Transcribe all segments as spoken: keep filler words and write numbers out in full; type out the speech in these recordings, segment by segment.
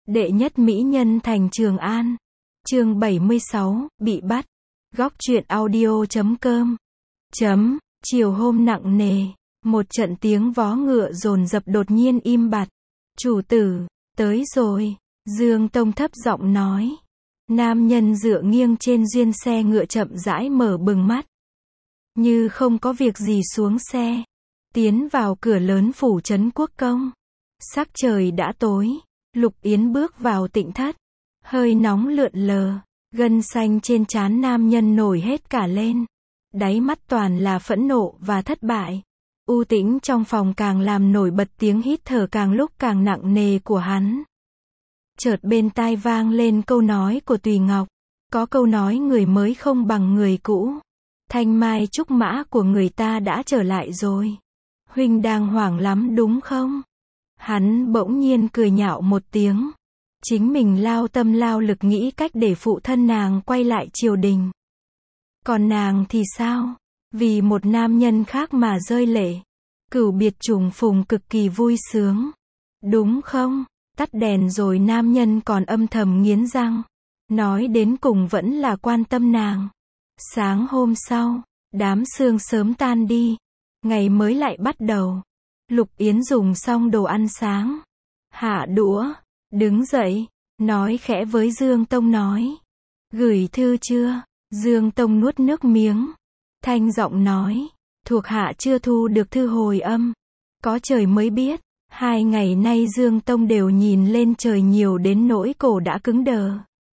Đệ nhất mỹ nhân thành Trường An. Chương bảy mươi sáu, bị bắt. Góc truyện audio chấm com. Chấm, chiều hôm nặng nề, một trận tiếng vó ngựa dồn dập đột nhiên im bặt. Chủ tử, tới rồi, Dương Tông thấp giọng nói. Nam nhân dựa nghiêng trên duyên xe ngựa chậm rãi mở bừng mắt. Như không có việc gì xuống xe. Tiến vào cửa lớn phủ trấn quốc công. Sắc trời đã tối. Lục Yến bước vào tịnh thất. Hơi nóng lượn lờ. Gân xanh trên trán nam nhân nổi hết cả lên. Đáy mắt toàn là phẫn nộ và thất bại. U tĩnh trong phòng càng làm nổi bật tiếng hít thở càng lúc càng nặng nề của hắn. Chợt bên tai vang lên câu nói của Tùy Ngọc. Có câu nói người mới không bằng người cũ. Thanh mai trúc mã của người ta đã trở lại rồi. Huynh đang hoảng lắm đúng không? Hắn bỗng nhiên cười nhạo một tiếng. Chính mình lao tâm lao lực nghĩ cách để phụ thân nàng quay lại triều đình. Còn nàng thì sao? Vì một nam nhân khác mà rơi lệ. Cửu biệt trùng phùng cực kỳ vui sướng. Đúng không? Tắt đèn rồi nam nhân còn âm thầm nghiến răng. Nói đến cùng vẫn là quan tâm nàng. Sáng hôm sau, đám sương sớm tan đi. Ngày mới lại bắt đầu. Lục Yến dùng xong đồ ăn sáng. Hạ đũa, đứng dậy, nói khẽ với Dương Tông nói. Gửi thư chưa? Dương Tông nuốt nước miếng. Thanh giọng nói. Thuộc hạ chưa thu được thư hồi âm. Có trời mới biết. Hai ngày nay Dương Tông đều nhìn lên trời nhiều đến nỗi cổ đã cứng đờ.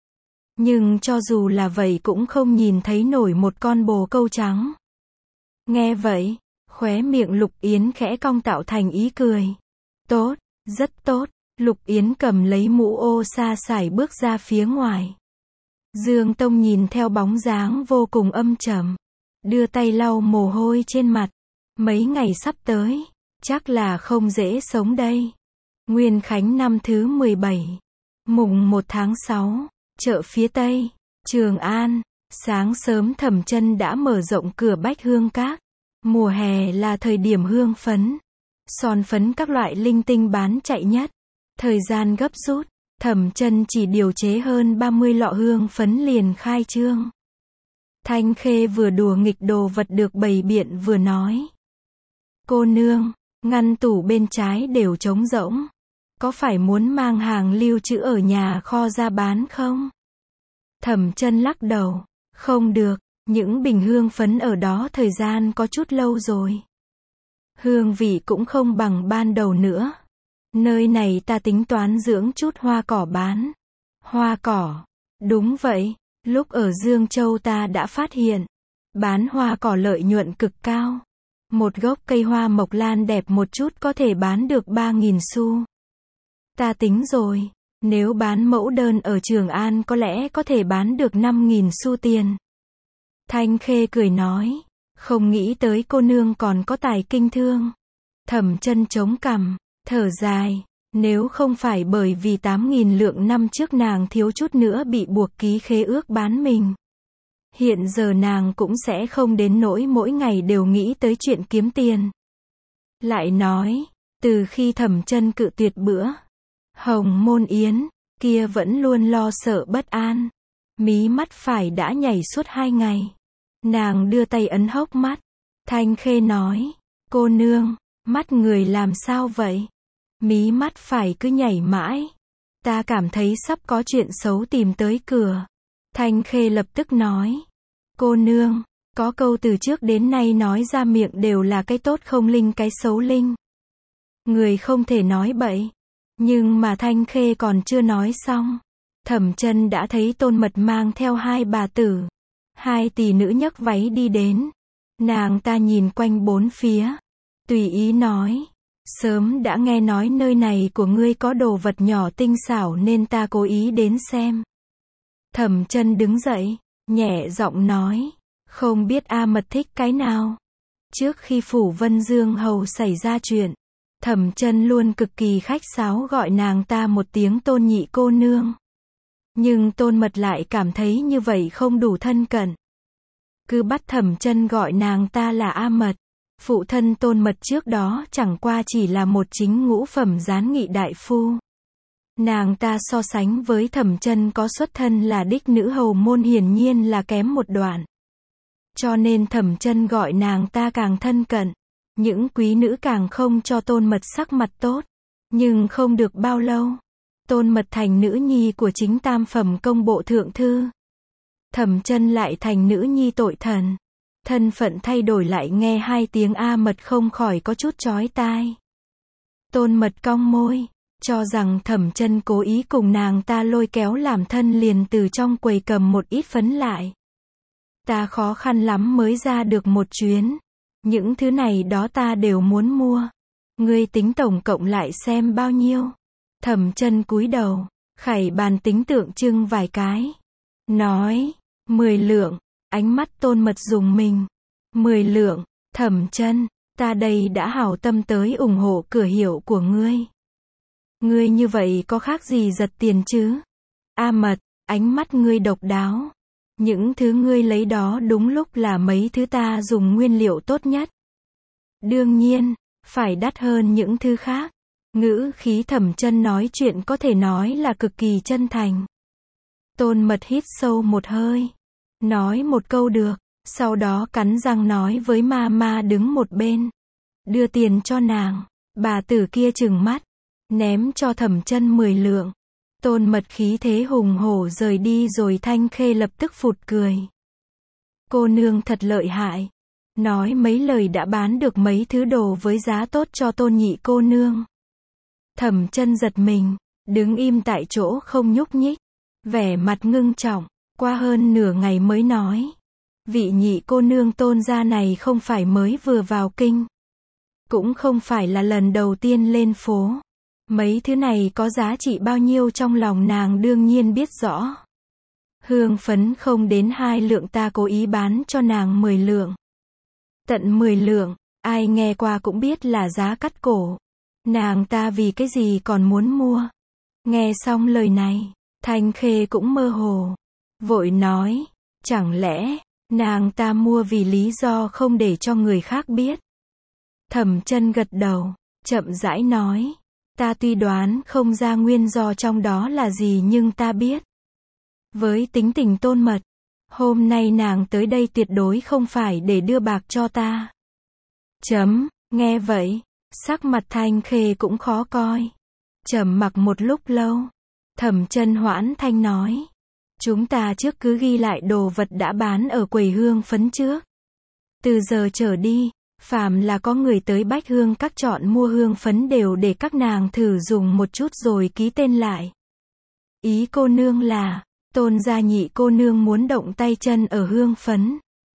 Nhưng cho dù là vậy cũng không nhìn thấy nổi một con bồ câu trắng. Nghe vậy, khóe miệng Lục Yến khẽ cong tạo thành ý cười. Tốt, rất tốt. Lục Yến cầm lấy mũ ô sa sải bước ra phía ngoài. Dương Tông nhìn theo bóng dáng vô cùng âm trầm. Đưa tay lau mồ hôi trên mặt. Mấy ngày sắp tới, chắc là không dễ sống đây. Nguyên Khánh năm thứ mười bảy. Mùng một tháng sáu. Chợ phía Tây, Trường An. Sáng sớm Thẩm Chân đã mở rộng cửa Bách Hương Các. Mùa hè là thời điểm hương phấn. Son phấn các loại linh tinh bán chạy nhất. Thời gian gấp rút, Thẩm Chân chỉ điều chế hơn ba mươi lọ hương phấn liền khai trương. Thanh Khê vừa đùa nghịch đồ vật được bày biện vừa nói. Cô nương, ngăn tủ bên trái đều trống rỗng. Có phải muốn mang hàng lưu trữ ở nhà kho ra bán không? Thẩm Chân lắc đầu. Không được, những bình hương phấn ở đó thời gian có chút lâu rồi. Hương vị cũng không bằng ban đầu nữa. Nơi này ta tính toán dưỡng chút hoa cỏ bán. Hoa cỏ? Đúng vậy, lúc ở Dương Châu ta đã phát hiện. Bán hoa cỏ lợi nhuận cực cao. Một gốc cây hoa mộc lan đẹp một chút có thể bán được ba nghìn xu. Ta tính rồi, nếu bán mẫu đơn ở Trường An có lẽ có thể bán được năm nghìn xu tiền. Thanh Khê cười nói, không nghĩ tới cô nương còn có tài kinh thương. Thẩm Chân chống cằm, thở dài, nếu không phải bởi vì tám nghìn lượng năm trước nàng thiếu chút nữa bị buộc ký khế ước bán mình. Hiện giờ nàng cũng sẽ không đến nỗi mỗi ngày đều nghĩ tới chuyện kiếm tiền. Lại nói, từ khi Thẩm Chân cự tuyệt bữa Hồng Môn Yến, kia vẫn luôn lo sợ bất an. Mí mắt phải đã nhảy suốt hai ngày. Nàng đưa tay ấn hốc mắt. Thanh Khê nói, cô nương, mắt người làm sao vậy? Mí mắt phải cứ nhảy mãi. Ta cảm thấy sắp có chuyện xấu tìm tới cửa. Thanh Khê lập tức nói, cô nương, có câu từ trước đến nay nói ra miệng đều là cái tốt không linh cái xấu linh. Người không thể nói bậy. Nhưng mà Thanh Khê còn chưa nói xong. Thẩm Chân đã thấy Tôn Mật mang theo hai bà tử. Hai tỷ nữ nhấc váy đi đến. Nàng ta nhìn quanh bốn phía. Tùy ý nói. Sớm đã nghe nói nơi này của ngươi có đồ vật nhỏ tinh xảo nên ta cố ý đến xem. Thẩm Chân đứng dậy, nhẹ giọng nói. Không biết A Mật thích cái nào. Trước khi phủ Vân Dương Hầu xảy ra chuyện. Thẩm Chân luôn cực kỳ khách sáo gọi nàng ta một tiếng Tôn nhị cô nương. Nhưng Tôn Mật lại cảm thấy như vậy không đủ thân cận. Cứ bắt Thẩm Chân gọi nàng ta là A Mật. Phụ thân Tôn Mật trước đó chẳng qua chỉ là một chính ngũ phẩm gián nghị đại phu. Nàng ta so sánh với Thẩm Chân có xuất thân là đích nữ hầu môn hiển nhiên là kém một đoạn. Cho nên Thẩm Chân gọi nàng ta càng thân cận. Những quý nữ càng không cho Tôn Mật sắc mặt tốt. Nhưng không được bao lâu, Tôn Mật thành nữ nhi của chính tam phẩm công bộ thượng thư. Thẩm Chân lại thành nữ nhi tội thần. Thân phận thay đổi lại nghe hai tiếng A Mật không khỏi có chút chói tai. Tôn Mật cong môi, cho rằng Thẩm Chân cố ý cùng nàng ta lôi kéo làm thân, liền từ trong quầy cầm một ít phấn lại. Ta khó khăn lắm mới ra được một chuyến. Những thứ này đó ta đều muốn mua. Ngươi tính tổng cộng lại xem bao nhiêu. Thẩm Chân cúi đầu, khải bàn tính tượng trưng vài cái. Nói, mười lượng, ánh mắt Tôn Mật dùng mình. Mười lượng, Thẩm Chân, ta đây đã hảo tâm tới ủng hộ cửa hiệu của ngươi. Ngươi như vậy có khác gì giật tiền chứ? A Mật, ánh mắt ngươi độc đáo. Những thứ ngươi lấy đó đúng lúc là mấy thứ ta dùng nguyên liệu tốt nhất. Đương nhiên, phải đắt hơn những thứ khác. Ngữ khí Thẩm Chân nói chuyện có thể nói là cực kỳ chân thành. Tôn Mật hít sâu một hơi. Nói một câu được. Sau đó cắn răng nói với ma ma đứng một bên. Đưa tiền cho nàng. Bà tử kia trừng mắt. Ném cho Thẩm Chân mười lượng. Tôn Mật khí thế hùng hổ rời đi rồi Thanh Khê lập tức phụt cười. Cô nương thật lợi hại. Nói mấy lời đã bán được mấy thứ đồ với giá tốt cho Tôn nhị cô nương. Thẩm Chân giật mình, đứng im tại chỗ không nhúc nhích. Vẻ mặt ngưng trọng, qua hơn nửa ngày mới nói. Vị nhị cô nương Tôn gia này không phải mới vừa vào kinh. Cũng không phải là lần đầu tiên lên phố. Mấy thứ này có giá trị bao nhiêu trong lòng nàng đương nhiên biết rõ. Hương phấn không đến hai lượng, ta cố ý bán cho nàng mười lượng. Tận mười lượng, ai nghe qua cũng biết là giá cắt cổ. Nàng ta vì cái gì còn muốn mua? Nghe xong lời này, Thanh Khê cũng mơ hồ. Vội nói, chẳng lẽ, nàng ta mua vì lý do không để cho người khác biết? Thẩm Chân gật đầu, chậm rãi nói. Ta tuy đoán không ra nguyên do trong đó là gì nhưng ta biết. Với tính tình Tôn Mật, hôm nay nàng tới đây tuyệt đối không phải để đưa bạc cho ta. Chấm, nghe vậy, sắc mặt Thanh Khê cũng khó coi. Trầm mặc một lúc lâu, Thẩm Chân hoãn thanh nói. Chúng ta trước cứ ghi lại đồ vật đã bán ở quầy hương phấn trước. Từ giờ trở đi, phàm là có người tới Bách Hương Các chọn mua hương phấn đều để các nàng thử dùng một chút rồi ký tên lại. Ý cô nương là, Tôn gia nhị cô nương muốn động tay chân ở hương phấn.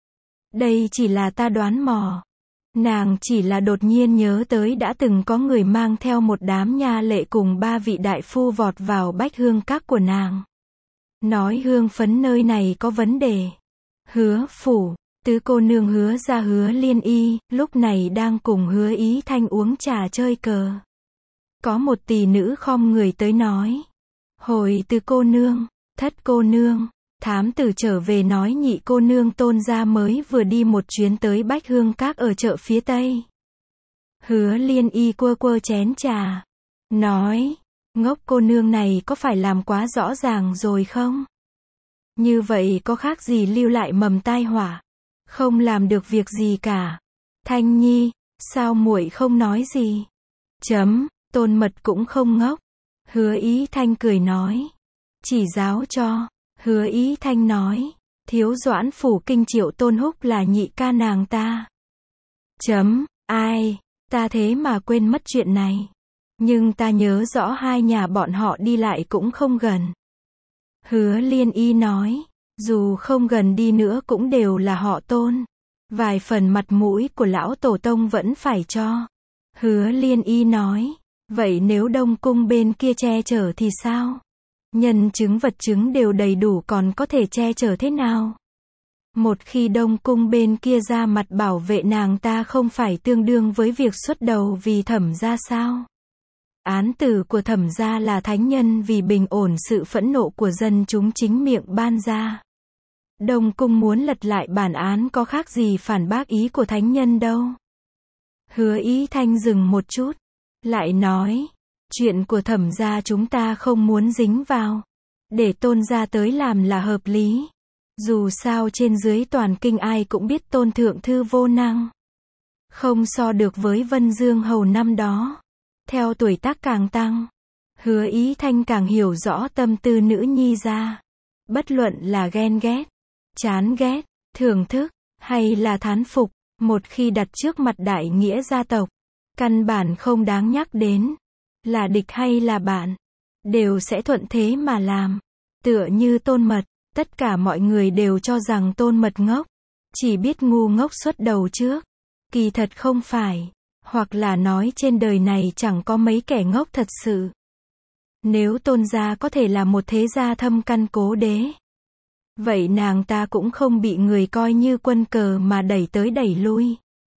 Đây chỉ là ta đoán mò. Nàng chỉ là đột nhiên nhớ tới đã từng có người mang theo một đám nha lệ cùng ba vị đại phu vọt vào Bách Hương Các của nàng. Nói hương phấn nơi này có vấn đề. Hứa phủ, tứ cô nương Hứa ra Hứa Liên Y, lúc này đang cùng Hứa Ý Thanh uống trà chơi cờ. Có một tỷ nữ khom người tới nói. Hồi tứ cô nương, thất cô nương, thám tử trở về nói nhị cô nương Tôn gia mới vừa đi một chuyến tới Bách Hương Các ở chợ phía Tây. Hứa Liên Y quơ quơ chén trà. Nói, ngốc cô nương này có phải làm quá rõ ràng rồi không? Như vậy có khác gì lưu lại mầm tai họa. Không làm được việc gì cả. Thanh Nhi, sao muội không nói gì? Chấm, Tôn Mật cũng không ngốc. Hứa Ý Thanh cười nói. Chỉ giáo cho. Hứa Ý Thanh nói. Thiếu Doãn phủ kinh Triệu Tôn Húc là nhị ca nàng ta. Chấm, ai, ta thế mà quên mất chuyện này. Nhưng ta nhớ rõ hai nhà bọn họ đi lại cũng không gần. Hứa Liên Y nói. Dù không gần đi nữa cũng đều là họ Tôn. Vài phần mặt mũi của lão tổ tông vẫn phải cho. Hứa Liên Y nói. Vậy nếu Đông Cung bên kia che chở thì sao? Nhân chứng vật chứng đều đầy đủ còn có thể che chở thế nào? Một khi Đông Cung bên kia ra mặt bảo vệ nàng ta không phải tương đương với việc xuất đầu vì Thẩm gia sao? Án tử của Thẩm gia là thánh nhân vì bình ổn sự phẫn nộ của dân chúng chính miệng ban ra. Đông Cung muốn lật lại bản án có khác gì phản bác ý của thánh nhân đâu. Hứa Ý Thanh dừng một chút, lại nói, Chuyện của Thẩm gia chúng ta không muốn dính vào. Để Tôn gia tới làm là hợp lý. Dù sao trên dưới toàn kinh ai cũng biết Tôn thượng thư vô năng. Không so được với Vân Dương hầu năm đó. Theo tuổi tác càng tăng, Hứa Ý Thanh càng hiểu rõ tâm tư nữ nhi gia. Bất luận là ghen ghét, chán ghét, thưởng thức, hay là thán phục, một khi đặt trước mặt đại nghĩa gia tộc, căn bản không đáng nhắc đến. Là địch hay là bạn, đều sẽ thuận thế mà làm. Tựa như Tôn Mật, tất cả mọi người đều cho rằng Tôn Mật ngốc, chỉ biết ngu ngốc xuất đầu trước. Kỳ thật không phải, hoặc là nói trên đời này chẳng có mấy kẻ ngốc thật sự. Nếu Tôn gia có thể là một thế gia thâm căn cố đế, vậy nàng ta cũng không bị người coi như quân cờ mà đẩy tới đẩy lui.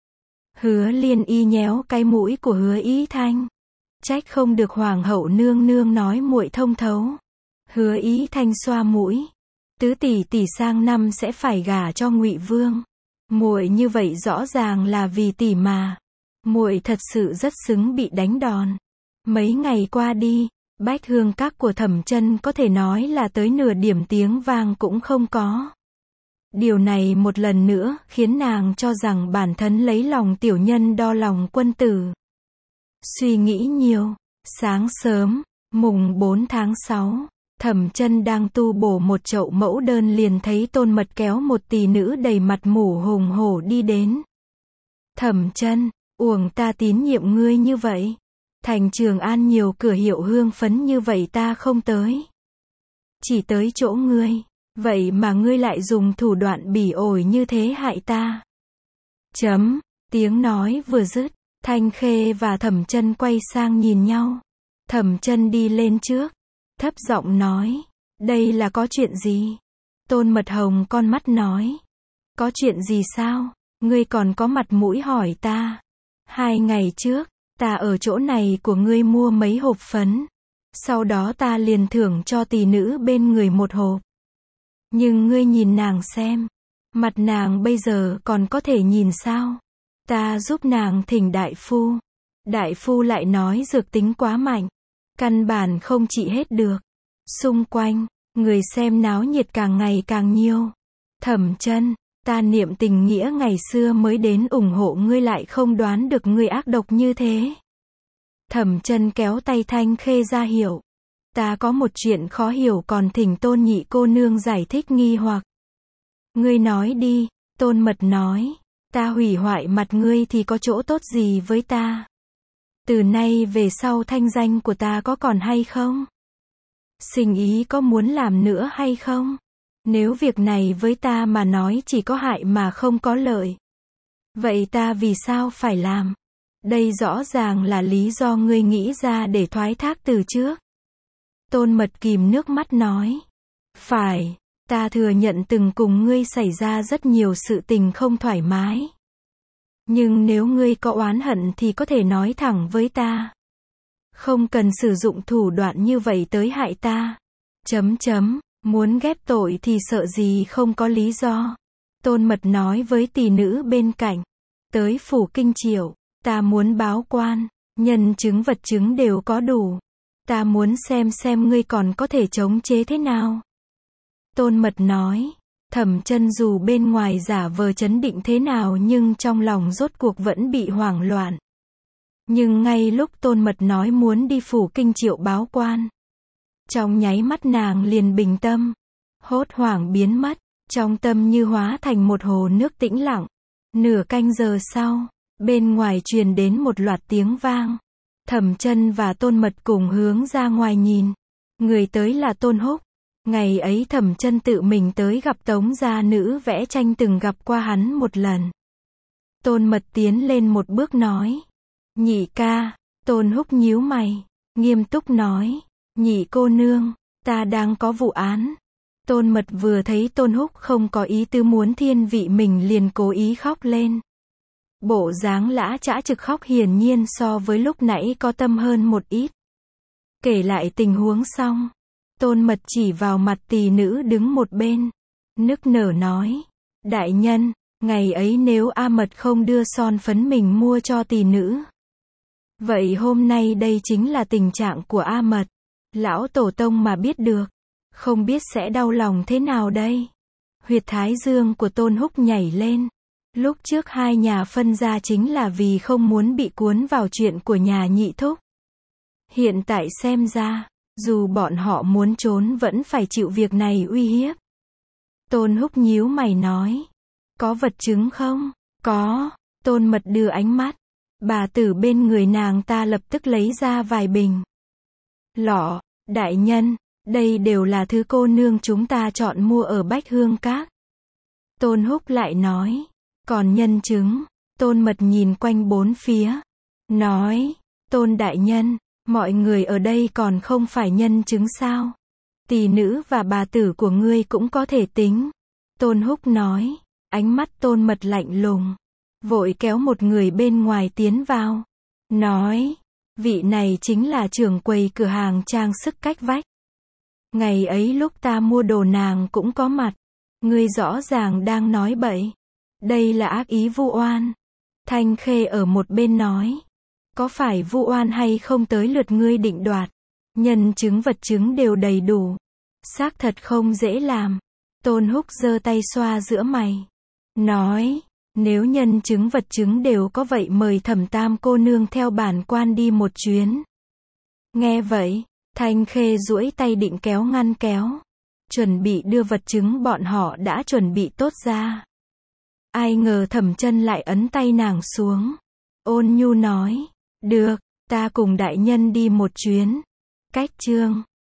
Hứa Liên Y nhéo cái mũi của Hứa Ý Thanh. Trách không được hoàng hậu nương nương nói muội thông thấu. Hứa Ý Thanh xoa mũi. Tứ tỷ tỷ sang năm sẽ phải gả cho Ngụy Vương. Muội như vậy rõ ràng là vì tỷ mà. Muội thật sự rất xứng bị đánh đòn. Mấy ngày qua đi, Bách Hương Các của Thẩm Chân có thể nói là tới nửa điểm tiếng vang cũng không có. Điều này một lần nữa khiến nàng cho rằng bản thân lấy lòng tiểu nhân đo lòng quân tử. Suy nghĩ nhiều. Sáng sớm, mùng bốn tháng sáu, Thẩm Chân đang tu bổ một chậu mẫu đơn liền thấy Tôn Mật kéo một tỷ nữ đầy mặt mủ hùng hổ đi đến. Thẩm Chân, uổng ta tín nhiệm ngươi như vậy. Thành Trường An nhiều cửa hiệu hương phấn như vậy ta không tới. Chỉ tới chỗ ngươi. Vậy mà ngươi lại dùng thủ đoạn bỉ ổi như thế hại ta. Chấm, tiếng nói vừa dứt, Thanh Khê và Thẩm Chân quay sang nhìn nhau. Thẩm Chân đi lên trước, thấp giọng nói, đây là có chuyện gì? Tôn Mật hồng con mắt nói, có chuyện gì sao? Ngươi còn có mặt mũi hỏi ta. Hai ngày trước, ta ở chỗ này của ngươi mua mấy hộp phấn. Sau đó ta liền thưởng cho tỷ nữ bên người một hộp. Nhưng ngươi nhìn nàng xem. Mặt nàng bây giờ còn có thể nhìn sao? Ta giúp nàng thỉnh đại phu. Đại phu lại nói dược tính quá mạnh. Căn bản không trị hết được. Xung quanh, người xem náo nhiệt càng ngày càng nhiều. Thẩm Chân, ta niệm tình nghĩa ngày xưa mới đến ủng hộ ngươi lại không đoán được ngươi ác độc như thế. Thẩm Chân kéo tay Thanh Khê ra hiệu. Ta có một chuyện khó hiểu còn thỉnh Tôn nhị cô nương giải thích nghi hoặc. Ngươi nói đi, Tôn Mật nói. Ta hủy hoại mặt ngươi thì có chỗ tốt gì với ta? Từ nay về sau thanh danh của ta có còn hay không? Sinh ý có muốn làm nữa hay không? Nếu việc này với ta mà nói chỉ có hại mà không có lợi. Vậy ta vì sao phải làm? Đây rõ ràng là lý do ngươi nghĩ ra để thoái thác từ trước. Tôn Mật kìm nước mắt nói. Phải, ta thừa nhận từng cùng ngươi xảy ra rất nhiều sự tình không thoải mái. Nhưng nếu ngươi có oán hận thì có thể nói thẳng với ta. Không cần sử dụng thủ đoạn như vậy tới hại ta. Chấm chấm, muốn ghép tội thì sợ gì không có lý do. Tôn Mật nói với tỷ nữ bên cạnh. Tới phủ Kinh Triệu, ta muốn báo quan, nhân chứng vật chứng đều có đủ. Ta muốn xem xem ngươi còn có thể chống chế thế nào. Tôn Mật nói. Thẩm Chân dù bên ngoài giả vờ trấn định thế nào nhưng trong lòng rốt cuộc vẫn bị hoảng loạn. Nhưng ngay lúc Tôn Mật nói muốn đi phủ Kinh Triệu báo quan, trong nháy mắt nàng liền bình tâm, hốt hoảng biến mất, trong tâm như hóa thành một hồ nước tĩnh lặng. Nửa canh giờ sau, bên ngoài truyền đến một loạt tiếng vang. Thẩm Chân và Tôn Mật cùng hướng ra ngoài nhìn. Người tới là Tôn Húc. Ngày ấy Thẩm Chân tự mình tới gặp Tống gia nữ vẽ tranh từng gặp qua hắn một lần. Tôn Mật tiến lên một bước nói. Nhị ca. Tôn Húc nhíu mày, nghiêm túc nói. Nhị cô nương, ta đang có vụ án. Tôn Mật vừa thấy Tôn Húc không có ý tứ muốn thiên vị mình liền cố ý khóc lên. Bộ dáng lã chã trực khóc hiển nhiên so với lúc nãy có tâm hơn một ít. Kể lại tình huống xong, Tôn Mật chỉ vào mặt tỷ nữ đứng một bên, nức nở nói, đại nhân, ngày ấy nếu A Mật không đưa son phấn mình mua cho tỷ nữ, Vậy hôm nay đây chính là tình trạng của A Mật. Lão tổ tông mà biết được, không biết sẽ đau lòng thế nào đây. Huyệt thái dương của Tôn Húc nhảy lên. Lúc trước hai nhà phân ra chính là vì không muốn bị cuốn vào chuyện của nhà Nhị Thúc. Hiện tại xem ra, dù bọn họ muốn trốn vẫn phải chịu việc này uy hiếp. Tôn Húc nhíu mày nói. Có vật chứng không? Có. Tôn Mật đưa ánh mắt. Bà tử bên người nàng ta lập tức lấy ra vài bình lọ. Đại nhân, đây đều là thứ cô nương chúng ta chọn mua ở Bách Hương Các. Tôn Húc lại nói. Còn nhân chứng? Tôn Mật nhìn quanh bốn phía. Nói. Tôn đại nhân, mọi người ở đây còn không phải nhân chứng sao? Tỷ nữ và bà tử của ngươi cũng có thể tính. Tôn Húc nói. Ánh mắt Tôn Mật lạnh lùng. Vội kéo một người bên ngoài tiến vào. Nói. Vị này chính là trưởng quầy cửa hàng trang sức cách vách. Ngày ấy lúc ta mua đồ nàng cũng có mặt. Ngươi rõ ràng đang nói bậy. Đây là ác ý vu oan. Thanh Khê ở một bên nói. Có phải vu oan hay không tới lượt ngươi định đoạt. Nhân chứng vật chứng đều đầy đủ. Xác thật không dễ làm. Tôn Húc giơ tay xoa giữa mày. Nói. Nếu nhân chứng vật chứng đều có vậy mời Thẩm Tam cô nương theo bản quan đi một chuyến. Nghe vậy, Thanh Khê duỗi tay định kéo ngăn kéo. Chuẩn bị đưa vật chứng bọn họ đã chuẩn bị tốt ra. Ai ngờ Thẩm Chân lại ấn tay nàng xuống. Ôn nhu nói. Được, ta cùng đại nhân đi một chuyến. Cách chương